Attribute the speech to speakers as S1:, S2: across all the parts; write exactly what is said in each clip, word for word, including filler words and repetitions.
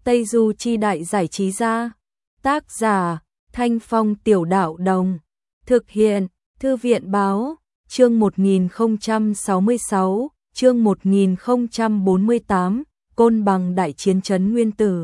S1: Tây Du Chi Đại Giải Trí Gia. Tác giả Thanh Phong Tiểu Đạo Đồng. Thực hiện Thư viện Báo. Chương một nghìn không trăm sáu mươi sáu, chương một nghìn không trăm bốn mươi tám, Côn Bằng đại chiến Trấn Nguyên Tử.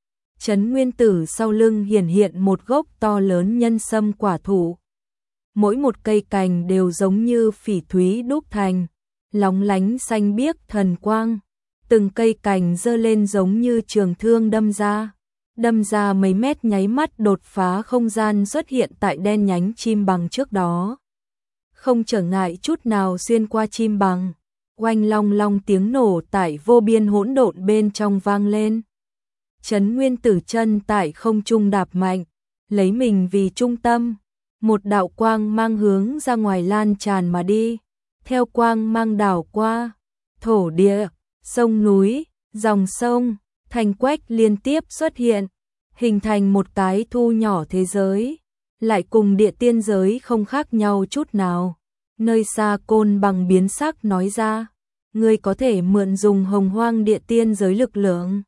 S1: Trấn Nguyên Tử sau lưng hiển hiện một gốc to lớn nhân sâm quả thụ. Mỗi một cây cành đều giống như phỉ thúy đúc thành, lóng lánh xanh biếc thần quang. Từng cây cành giơ lên giống như trường thương đâm ra, đâm ra mấy mét, nháy mắt đột phá không gian, xuất hiện tại đen nhánh chim bằng trước đó. Không trở ngại chút nào xuyên qua chim bằng, oanh long long tiếng nổ tại vô biên hỗn độn bên trong vang lên. Trấn Nguyên Tử chân tại không trung đạp mạnh, lấy mình vì trung tâm, một đạo quang mang hướng ra ngoài lan tràn mà đi. Theo quang mang đảo qua, thổ địa, sông núi, dòng sông, thành quách liên tiếp xuất hiện, hình thành một cái thu nhỏ thế giới, lại cùng địa tiên giới không khác nhau chút nào. Nơi xa Côn Bằng biến sắc nói ra, ngươi có thể mượn dùng hồng hoang địa tiên giới lực lượng.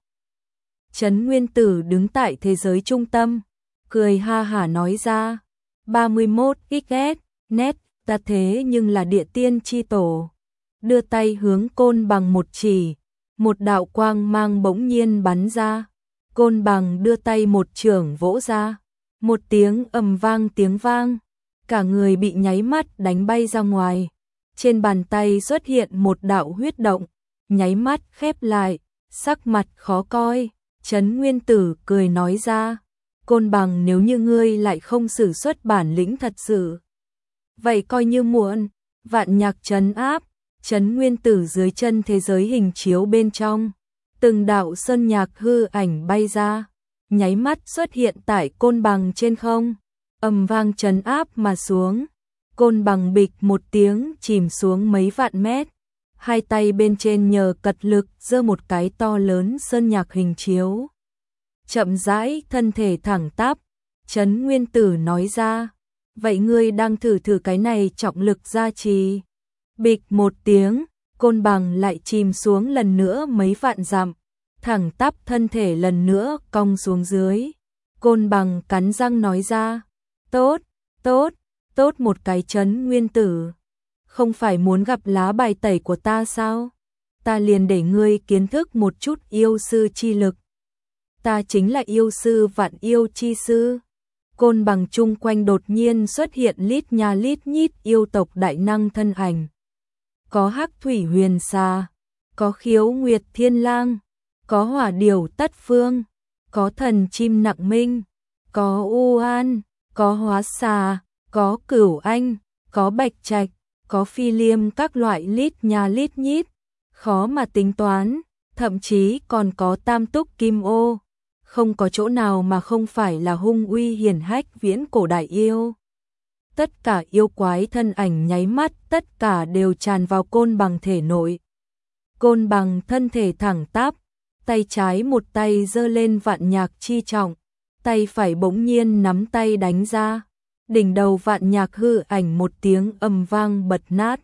S1: Trấn Nguyên Tử đứng tại thế giới trung tâm, cười ha hả nói ra, ba mươi mốt x net, ta thế nhưng là địa tiên chi tổ. Đưa tay hướng Côn Bằng một chỉ, một đạo quang mang bỗng nhiên bắn ra. Côn Bằng đưa tay một chưởng vỗ ra, một tiếng ầm vang tiếng vang, cả người bị nháy mắt đánh bay ra ngoài. Trên bàn tay xuất hiện một đạo huyết động, nháy mắt khép lại, sắc mặt khó coi. Trấn Nguyên Tử cười nói ra, Côn Bằng, nếu như ngươi lại không sử xuất bản lĩnh thật sự, vậy coi như muộn. Vạn nhạc trấn áp, Trấn Nguyên Tử dưới chân thế giới hình chiếu bên trong, từng đạo sơn nhạc hư ảnh bay ra, nháy mắt xuất hiện tại Côn Bằng trên không, ầm vang trấn áp mà xuống. Côn Bằng bịch một tiếng chìm xuống mấy vạn mét, hai tay bên trên nhờ cật lực giơ một cái to lớn sơn nhạc hình chiếu. Chậm rãi thân thể thẳng tắp, Trấn Nguyên Tử nói ra, vậy ngươi đang thử thử cái này trọng lực gia trì. Bịch một tiếng, Côn Bằng lại chìm xuống lần nữa mấy vạn dặm, thẳng tắp thân thể lần nữa cong xuống dưới. Côn Bằng cắn răng nói ra, tốt, tốt, tốt một cái Trấn Nguyên Tử. Không phải muốn gặp lá bài tẩy của ta sao? Ta liền để ngươi kiến thức một chút yêu sư chi lực. Ta chính là yêu sư vạn yêu chi sư. Côn Bằng chung quanh đột nhiên xuất hiện lít nha lít nhít yêu tộc đại năng thân ảnh. Có Hắc Thủy Huyền Xà, có Khiếu Nguyệt Thiên Lang, có Hỏa Điểu Tất Phương, có Thần Chim Nặng Minh, có U An, có Hóa Xà, có Cửu Anh, có Bạch Trạch, có Phi Liêm, các loại lít nha lít nhít, khó mà tính toán, thậm chí còn có Tam Túc Kim Ô, không có chỗ nào mà không phải là hung uy hiển hách viễn cổ đại yêu. Tất cả yêu quái thân ảnh nháy mắt, tất cả đều tràn vào Côn Bằng thể nội. Côn Bằng thân thể thẳng tắp, tay trái một tay giơ lên vạn nhạc chi trọng, tay phải bỗng nhiên nắm tay đánh ra. Đỉnh đầu vạn nhạc hư ảnh một tiếng ầm vang bật nát.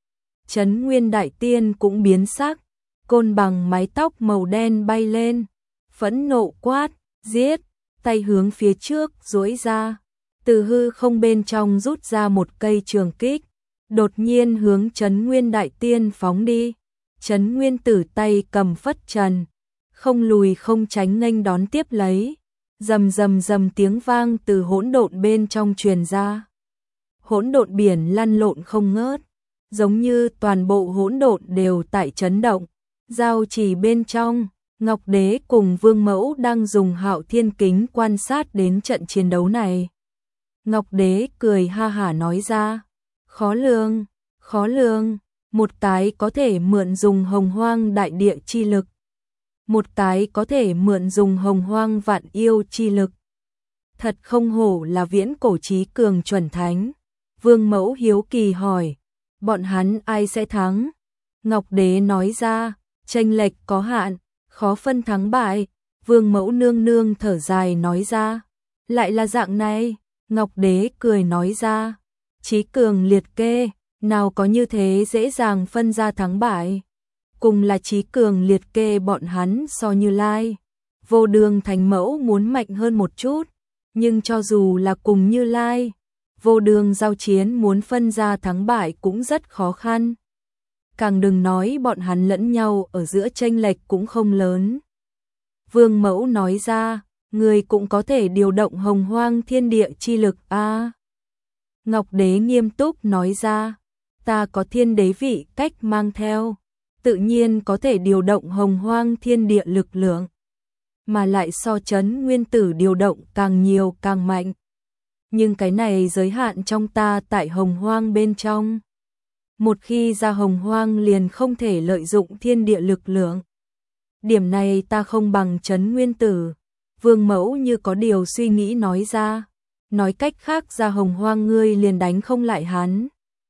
S1: Trấn Nguyên Đại Tiên cũng biến sắc, Côn Bằng mái tóc màu đen bay lên, phẫn nộ quát, giết, tay hướng phía trước duỗi ra, từ hư không bên trong rút ra một cây trường kích, đột nhiên hướng Trấn Nguyên Đại Tiên phóng đi. Trấn Nguyên Tử tay cầm phất trần, không lùi không tránh nghênh đón tiếp lấy. Rầm rầm rầm tiếng vang từ hỗn độn bên trong truyền ra. Hỗn độn biển lăn lộn không ngớt, giống như toàn bộ hỗn độn đều tại chấn động. Giao chỉ bên trong, Ngọc Đế cùng Vương Mẫu đang dùng Hạo Thiên kính quan sát đến trận chiến đấu này. Ngọc Đế cười ha hả nói ra, khó lường, khó lường, một cái có thể mượn dùng hồng hoang đại địa chi lực, một cái có thể mượn dùng hồng hoang vạn yêu chi lực. Thật không hổ là viễn cổ trí cường chuẩn thánh. Vương Mẫu hiếu kỳ hỏi, bọn hắn ai sẽ thắng? Ngọc Đế nói ra, chênh lệch có hạn, khó phân thắng bại. Vương Mẫu nương nương thở dài nói ra, lại là dạng này. Ngọc Đế cười nói ra, trí cường liệt kê, nào có như thế dễ dàng phân ra thắng bại. Cùng là trí cường liệt kê bọn hắn so Như Lai, Vô Đường Thánh Mẫu muốn mạnh hơn một chút, nhưng cho dù là cùng Như Lai, Vô Đường giao chiến muốn phân ra thắng bại cũng rất khó khăn. Càng đừng nói bọn hắn lẫn nhau ở giữa chênh lệch cũng không lớn. Vương Mẫu nói ra, người cũng có thể điều động Hồng Hoang thiên địa chi lực a. À. Ngọc Đế nghiêm túc nói ra, ta có thiên đế vị cách mang theo, tự nhiên có thể điều động Hồng Hoang thiên địa lực lượng, mà lại so Trấn Nguyên Tử điều động càng nhiều càng mạnh. Nhưng cái này giới hạn trong ta tại Hồng Hoang bên trong. Một khi ra Hồng Hoang liền không thể lợi dụng thiên địa lực lượng. Điểm này ta không bằng Trấn Nguyên Tử. Vương Mẫu như có điều suy nghĩ nói ra. Nói cách khác ra Hồng Hoang ngươi liền đánh không lại hắn.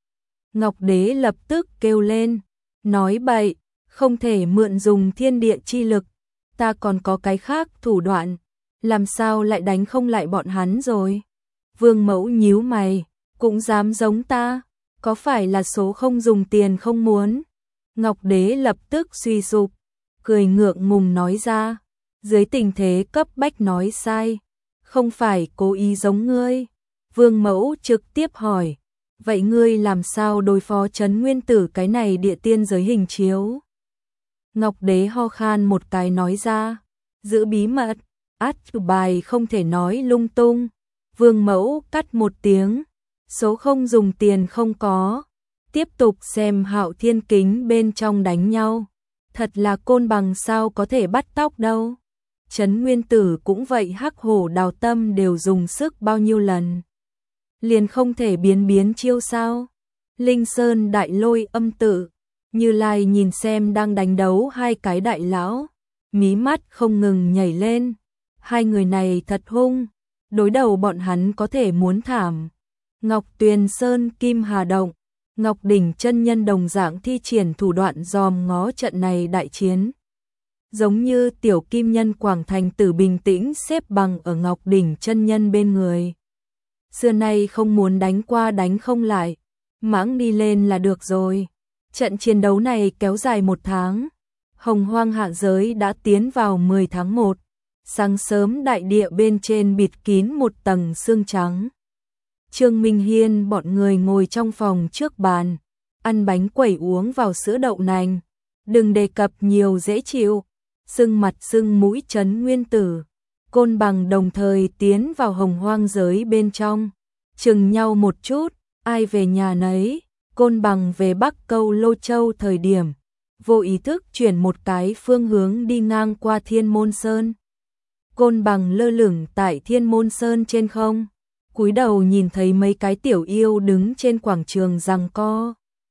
S1: Ngọc Đế lập tức kêu lên. Nói bậy, không thể mượn dùng thiên địa chi lực. Ta còn có cái khác thủ đoạn. Làm sao lại đánh không lại bọn hắn rồi? Vương Mẫu nhíu mày. Cũng dám giống ta. Có phải là số không dùng tiền không muốn? Ngọc Đế lập tức suy sụp, cười ngượng ngùng nói ra, dưới tình thế cấp bách nói sai, không phải cố ý giống ngươi. Vương Mẫu trực tiếp hỏi, vậy ngươi làm sao đối phó Trấn Nguyên Tử cái này địa tiên giới hình chiếu? Ngọc Đế ho khan một cái nói ra, giữ bí mật, át chủ bài không thể nói lung tung. Vương Mẫu cắt một tiếng, số không dùng tiền không có, tiếp tục xem Hạo Thiên Kính bên trong đánh nhau. Thật là côn bằng sao có thể bắt tóc đâu. Trấn Nguyên Tử cũng vậy, Hắc Hổ Đào Tâm đều dùng sức bao nhiêu lần. Liền không thể biến biến chiêu sao. Linh Sơn Đại Lôi Âm Tự, Như Lai nhìn xem đang đánh đấu hai cái đại lão, mí mắt không ngừng nhảy lên. Hai người này thật hung, đối đầu bọn hắn có thể muốn thảm. Ngọc Tuyền Sơn Kim Hà Động, Ngọc Đỉnh chân nhân đồng dạng thi triển thủ đoạn dòm ngó trận này đại chiến. Giống như tiểu kim nhân Quảng Thành Tử bình tĩnh xếp bằng ở Ngọc Đỉnh chân nhân bên người. Xưa nay không muốn đánh qua đánh không lại, mãng đi lên là được rồi. Trận chiến đấu này kéo dài một tháng. Hồng Hoang hạ giới đã tiến vào mười tháng một. Sáng sớm đại địa bên trên bịt kín một tầng sương trắng. Trương Minh Hiên bọn người ngồi trong phòng trước bàn, ăn bánh quẩy uống vào sữa đậu nành. Đừng đề cập nhiều dễ chịu. Sưng mặt sưng mũi Trấn Nguyên Tử, Côn Bằng đồng thời tiến vào Hồng Hoang giới bên trong. Chừng nhau một chút, ai về nhà nấy. Côn Bằng về Bắc Câu Lô Châu thời điểm, vô ý thức chuyển một cái phương hướng đi ngang qua Thiên Môn Sơn. Côn Bằng lơ lửng tại Thiên Môn Sơn trên không, cúi đầu nhìn thấy mấy cái tiểu yêu đứng trên quảng trường giằng co.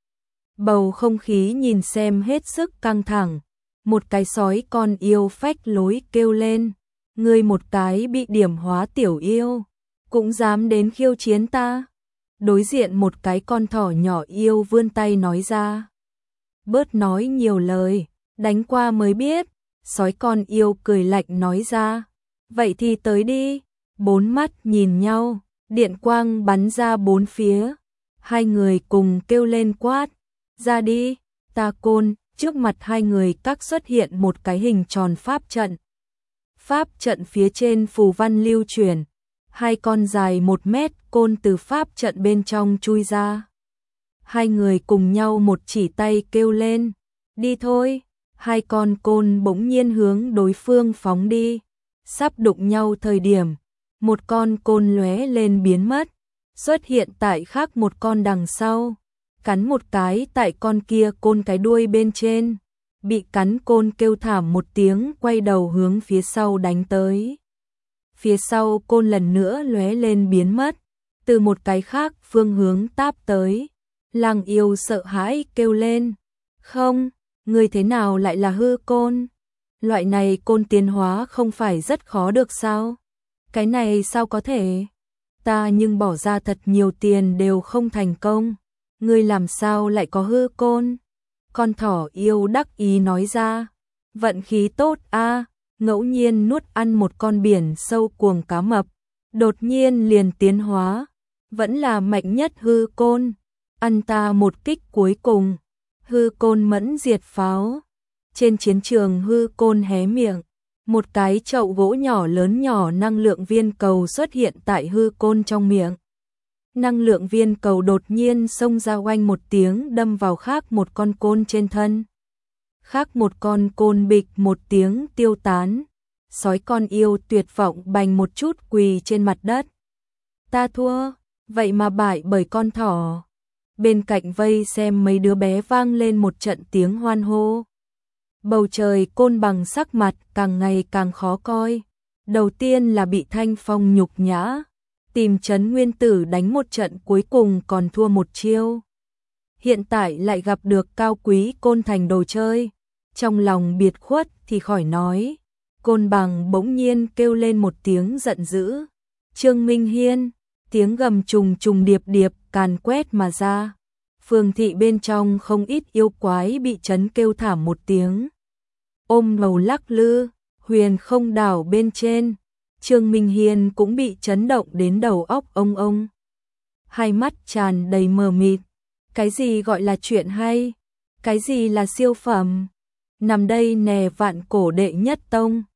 S1: Bầu không khí nhìn xem hết sức căng thẳng. Một cái sói con yêu phách lối kêu lên, ngươi một cái bị điểm hóa tiểu yêu, cũng dám đến khiêu chiến ta. Đối diện một cái con thỏ nhỏ yêu vươn tay nói ra, bớt nói nhiều lời, đánh qua mới biết. Sói con yêu cười lạnh nói ra, vậy thì tới đi. Bốn mắt nhìn nhau, điện quang bắn ra bốn phía. Hai người cùng kêu lên quát, ra đi. Ta Côn. Trước mặt hai người các xuất hiện một cái hình tròn pháp trận. Pháp trận phía trên phù văn lưu chuyển. Hai con dài một mét côn từ pháp trận bên trong chui ra. Hai người cùng nhau một chỉ tay kêu lên, đi thôi. Hai con côn bỗng nhiên hướng đối phương phóng đi. Sắp đụng nhau thời điểm, một con côn lóe lên biến mất, xuất hiện tại khác một con đằng sau. Cắn một cái tại con kia côn cái đuôi bên trên, bị cắn côn kêu thảm một tiếng quay đầu hướng phía sau đánh tới. Phía sau côn lần nữa lóe lên biến mất, từ một cái khác phương hướng táp tới. Lăng yêu sợ hãi kêu lên, không, người thế nào lại là hư côn? Loại này côn tiến hóa không phải rất khó được sao? Cái này sao có thể? Ta nhưng bỏ ra thật nhiều tiền đều không thành công. Ngươi làm sao lại có hư côn? Con thỏ yêu đắc ý nói ra, vận khí tốt a, ngẫu nhiên nuốt ăn một con biển sâu cuồng cá mập, đột nhiên liền tiến hóa, vẫn là mạnh nhất hư côn, ăn ta một kích cuối cùng, hư côn mẫn diệt pháo. Trên chiến trường hư côn hé miệng, Một cái chậu gỗ nhỏ lớn nhỏ năng lượng viên cầu xuất hiện tại hư côn trong miệng. Năng lượng viên cầu đột nhiên xông ra oanh một tiếng đâm vào khác một con côn trên thân. Khác một con côn bịch một tiếng tiêu tán. Sói con yêu tuyệt vọng bành một chút quỳ trên mặt đất. Ta thua, vậy mà bại bởi con thỏ. Bên cạnh vây xem mấy đứa bé vang lên một trận tiếng hoan hô. Bầu trời Côn Bằng sắc mặt càng ngày càng khó coi. Đầu tiên là bị Thanh Phong nhục nhã, tìm Trấn Nguyên Tử đánh một trận cuối cùng còn thua một chiêu. Hiện tại lại gặp được Cao Quý Côn thành đồ chơi. Trong lòng biệt khuất thì khỏi nói. Côn Bằng bỗng nhiên kêu lên một tiếng giận dữ. Trương Minh Hiên, tiếng gầm trùng trùng điệp điệp càn quét mà ra. Phường thị bên trong không ít yêu quái bị chấn kêu thảm một tiếng. Ôm ngầu lắc lư, huyền không đảo bên trên. Trương Minh Hiên cũng bị chấn động đến đầu óc ông ông. Hai mắt tràn đầy mờ mịt. Cái gì gọi là chuyện hay? Cái gì là siêu phẩm? Nằm đây nè vạn cổ đệ nhất tông.